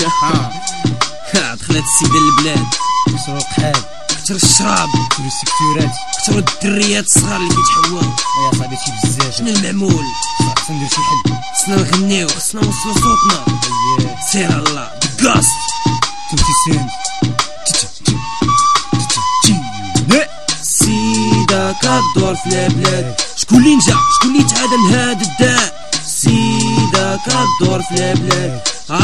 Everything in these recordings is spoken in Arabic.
دخلت السيدة للبلاد، كثروا القحال، كثر الشراب، كثروا السكتورات، كثروا الدريات الصغار اللي كيتحواو. يا صاحبي شي بزاف. شنو المعمول؟ خصنا ندير شي حل، خصنا نغنيو، خصنا نوصلو صوتنا. سير على الله بكاست 50 سنت. السيدة كدور في البلاد، شكون اللي نجا شكون اللي تعادى من هاد الداء؟ السيدة كدور في البلاد،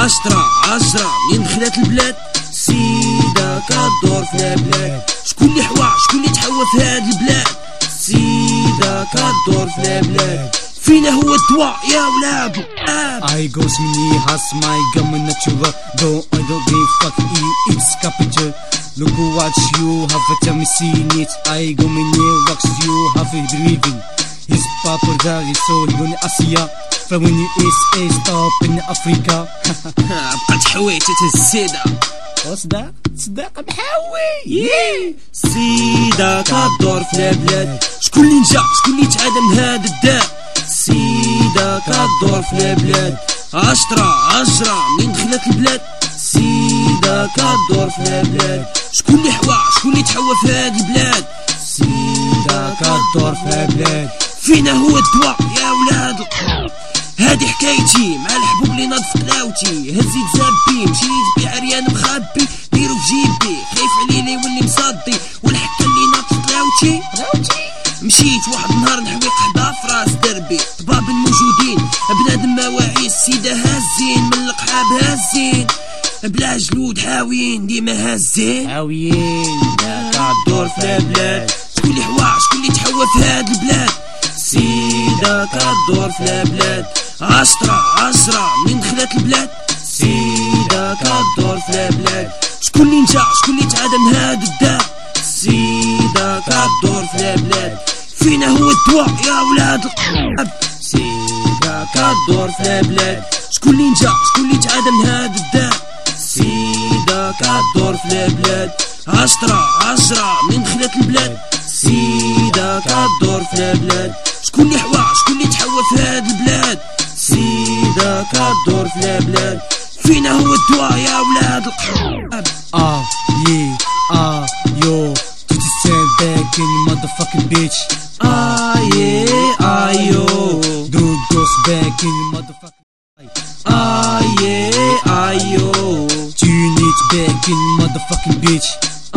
10 منين دخلت البلاد. السيدة كدور في البلاد، شكون اللي حوا شكون اللي تحوى في هاد البلاد؟ السيدة كدور في البلاد، فينا هو الدواء يا ولاد. I goes مني has my gum natural, though I don't give fuck it's capital. Look what you have time seen it. I go مني rocks you have driven. His papa daddy so he gonna Asia. فويني is stop in Africa. بقات حويتة السيدة صدق محاوي. السيدة كدور في البلاد، شكون اللي نجا شكون اللي تعادى من هاد الداء؟ السيدة كدور في البلاد، 10 منين دخلت البلاد. السيدة كدور في البلاد، شكون اللي حوا شكون اللي تحوى في هاد البلاد؟ السيدة كدور في البلاد، فينا هو الدواء يا ولاد. هادي حكايتي مع الحبوب اللي ناض في قلاوتي، هزيت زابي مشيت بيه عريان مخبي، ديرو في جيبي خايف عليه لا يولي مصدي، والحكا اللي ناض في قلاوتي. مشيت واحد النهار نحوي قحبة في راس دربي، طباب موجودين بنادم ما واعي، السيدة هازين من القحاب هازين، بلا جلود حاويين ديما هازين. كدور في البلاد، شكون اللي حوا شكون اللي تحوى في هاد البلاد؟ السيدة كدور في البلاد، 10 منين دخلت البلاد. السيدة كدور في البلاد، شكون اللي نجا شكون اللي تعادى من هاد الداء؟ السيدة كدور في البلاد، فينا هو الدواء يا ولاد القحاب. السيدة كدور في البلاد، شكون اللي نجا شكون اللي تعادى من هاد الداء؟ السيدة كدور في البلاد، 10 منين دخلت البلاد. السيدة كدور في البلاد، شكون اللي حوا شكون اللي تحوى في هاد البلاد؟ السيدة كدور في البلاد، فينا هو الدواء يا ولاد القحاب. Yo 50 Cent back in motherfucking bitch. Yo Dude goes back in motherfucking. Yo Unit back in motherfucking bitch.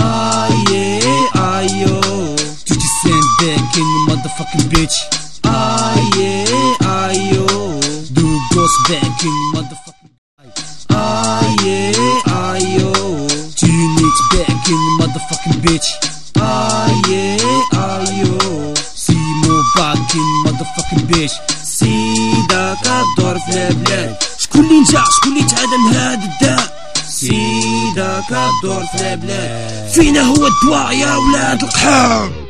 Yo 50 Cent back in motherfucking bitch. Yo Dude goes back in motherfucking. Yo Unit back in motherfucking bitch. Yo Simo back in motherfucking bitch. السيدة كدور في البلاد، شكون اللي نجا شكون اللي تعادى من هاد الداء؟ السيدة كدور في البلاد، فينا هو الدواء يا ولاد القحاب.